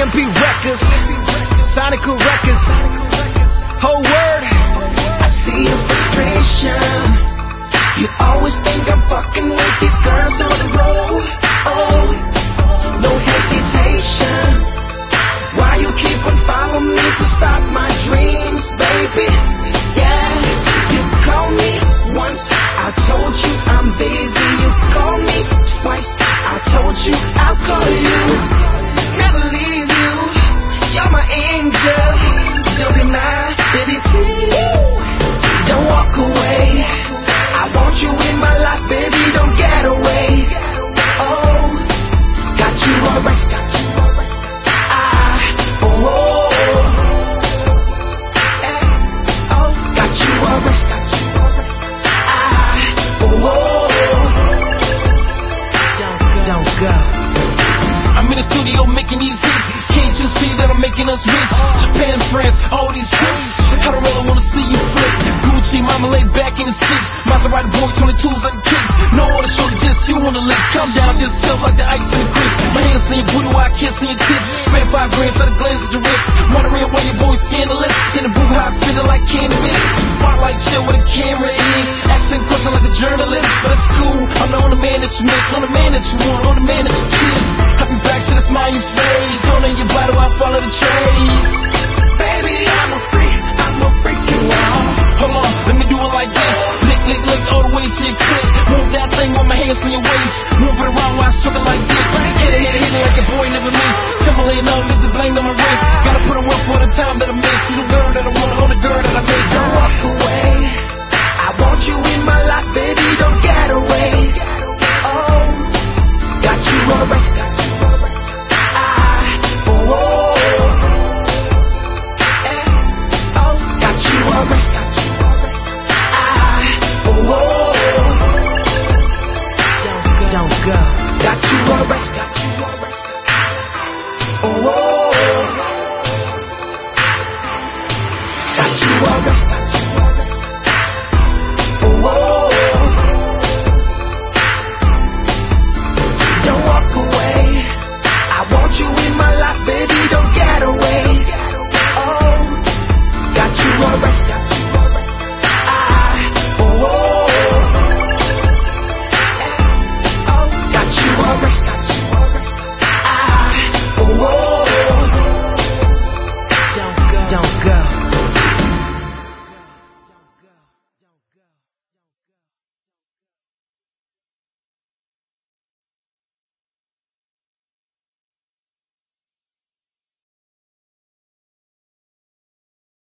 OMP Records, Sonica Records, whole world. I see your frustration. You always think I'm fucking with these girls on the road. Oh, no hesitation. Why you keep on following me to stop my dreams, baby? Yeah, you called me once, I told you I'm busy. You called me twice, I told you I'll call you. Never leave you, you're my angel. Don't be mad, baby, please. Don't walk away. I want you in my life, baby, don't get away. Oh, got you arrested. Making these hits, can't you see that I'm making us rich? Japan, France, all these trips. I don't really wanna see you flip. Gucci, mama laid back in the six.